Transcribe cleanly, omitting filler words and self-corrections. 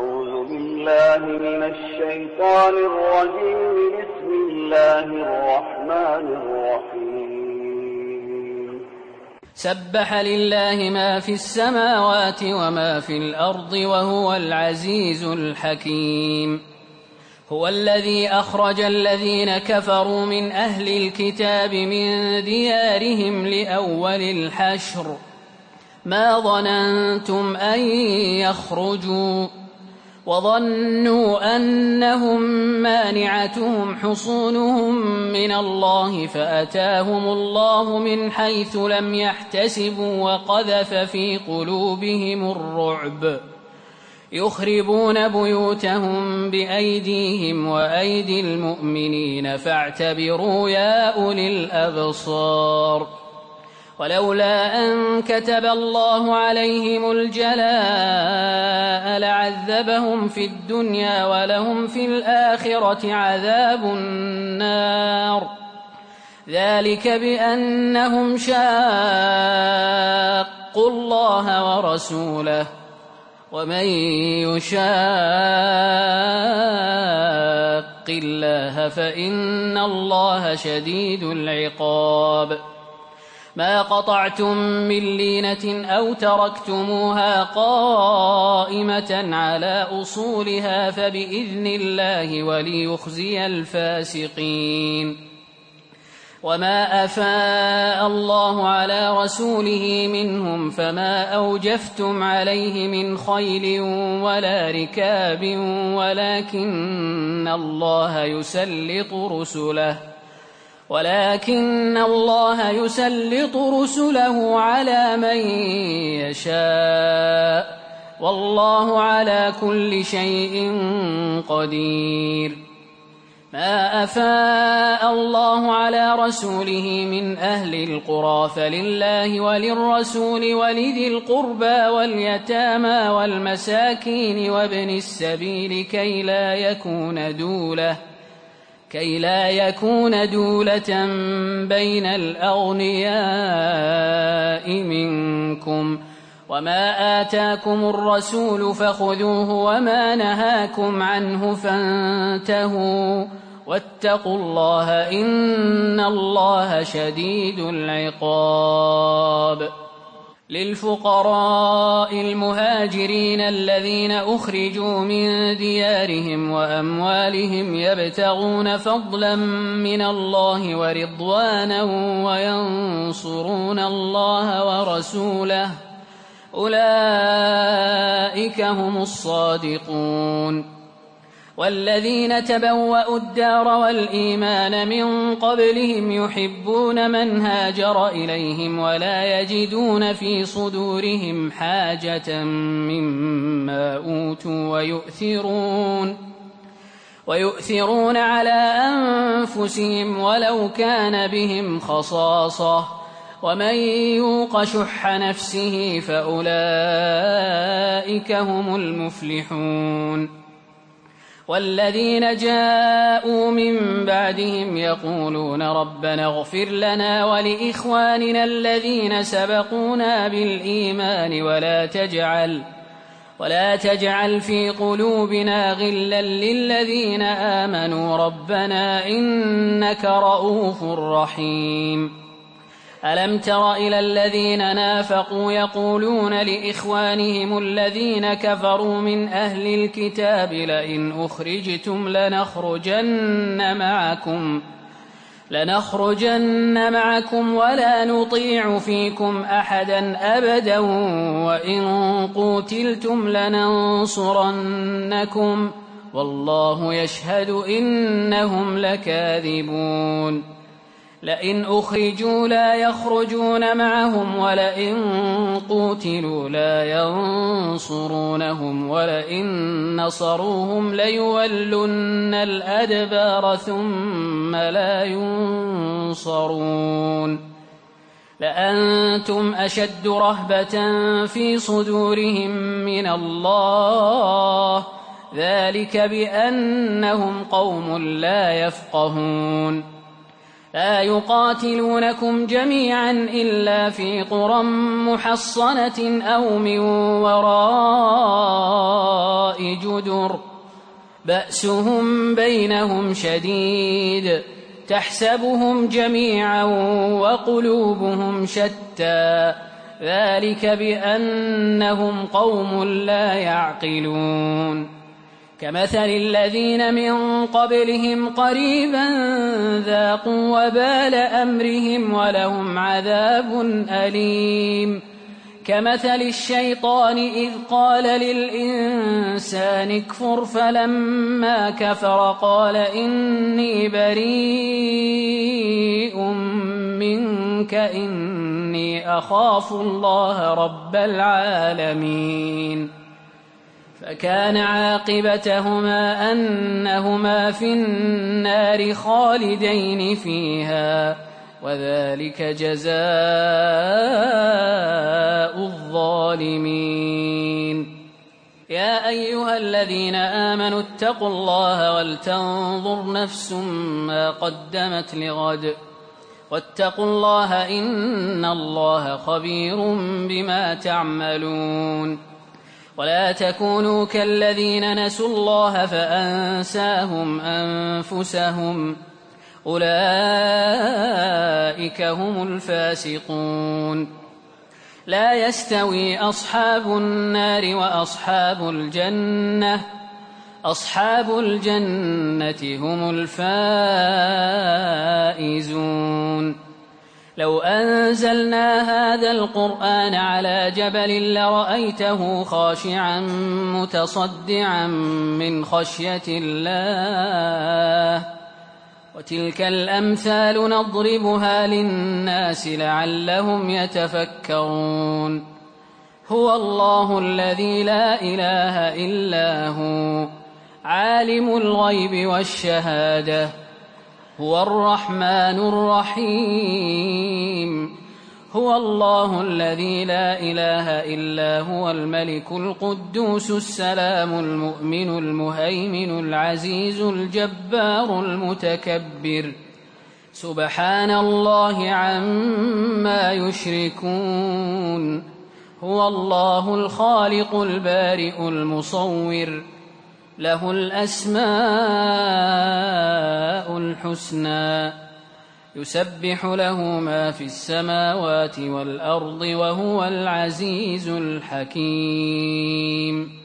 أعوذ بالله من الشيطان الرجيم. بسم الله الرحمن الرحيم. سبح لله ما في السماوات وما في الأرض وهو العزيز الحكيم. هو الذي أخرج الذين كفروا من أهل الكتاب من ديارهم لأول الحشر ما ظننتم أن يخرجوا وظنوا أنهم مانعتهم حصونهم من الله فأتاهم الله من حيث لم يحتسبوا وقذف في قلوبهم الرعب يخربون بيوتهم بأيديهم وأيدي المؤمنين فاعتبروا يا أولي الأبصار. ولولا أن كتب الله عليهم الجلاء لعذبهم في الدنيا ولهم في الآخرة عذاب النار ذلك بأنهم شاقوا الله ورسوله ومن يشاق الله فإن الله شديد العقاب. ما قطعتم من لينة أو تركتموها قائمة على أصولها فبإذن الله وليخزي الفاسقين. وما أفاء الله على رسوله منهم فما أوجفتم عليه من خيل ولا ركاب ولكن الله يسلط رسله على من يشاء والله على كل شيء قدير. ما أفاء الله على رسوله من أهل القرى فلله وللرسول ولذي القربى واليتامى والمساكين وابن السبيل كي لا يكون دولة بين الأغنياء منكم. وما آتاكم الرسول فخذوه وما نهاكم عنه فانتهوا واتقوا الله إن الله شديد العقاب. للفقراء المهاجرين الذين أخرجوا من ديارهم وأموالهم يبتغون فضلا من الله ورضوانا وينصرون الله ورسوله أولئك هم الصادقون. والذين تبوأوا الدار والإيمان من قبلهم يحبون من هاجر إليهم ولا يجدون في صدورهم حاجة مما أوتوا ويؤثرون على أنفسهم ولو كان بهم خصاصة ومن يوق شح نفسه فأولئك هم المفلحون. والذين جاءوا من بعدهم يقولون ربنا اغفر لنا ولإخواننا الذين سبقونا بالإيمان ولا تجعل في قلوبنا غلا للذين آمنوا ربنا إنك رؤوف رحيم. ألم تر إلى الذين نافقوا يقولون لإخوانهم الذين كفروا من أهل الكتاب لئن أخرجتم لنخرجن معكم ولا نطيع فيكم أحدا أبدا وإن قوتلتم لننصرنكم والله يشهد إنهم لكاذبون. لئن أخرجوا لا يخرجون معهم ولئن قوتلوا لا ينصرونهم ولئن نصروهم ليولن الأدبار ثم لا ينصرون. لأنتم أشد رهبة في صدورهم من الله ذلك بأنهم قوم لا يفقهون. لا يقاتلونكم جميعا إلا في قرى محصنة أو من وراء جدر بأسهم بينهم شديد تحسبهم جميعا وقلوبهم شتى ذلك بأنهم قوم لا يعقلون كمثل الذين من قبلهم قريبا ذاقوا وبال أمرهم ولهم عذاب أليم كمثل الشيطان إذ قال للإنسان اكفر فلما كفر قال إني بريء منك إني أخاف الله رب العالمين فكان عاقبتهما أنهما في النار خالدين فيها وذلك جزاء الظالمين يا أيها الذين آمنوا اتقوا الله ولتنظر نفس ما قدمت لغد واتقوا الله إن الله خبير بما تعملون ولا تكونوا كالذين نسوا الله فأنساهم أنفسهم أولئك هم الفاسقون لا يستوي أصحاب النار وأصحاب الجنة هم الفائزون لو أنزلنا هذا القرآن على جبل لرأيته خاشعا متصدعا من خشية الله وتلك الأمثال نضربها للناس لعلهم يتفكرون هو الله الذي لا إله إلا هو عالم الغيب والشهادة هو الرحمن الرحيم هو الله الذي لا إله إلا هو الملك القدوس السلام المؤمن المهيمن العزيز الجبار المتكبر سبحان الله عما يشركون هو الله الخالق البارئ المصور له الأسماء الحسنى يسبح له ما في السماوات والأرض وهو العزيز الحكيم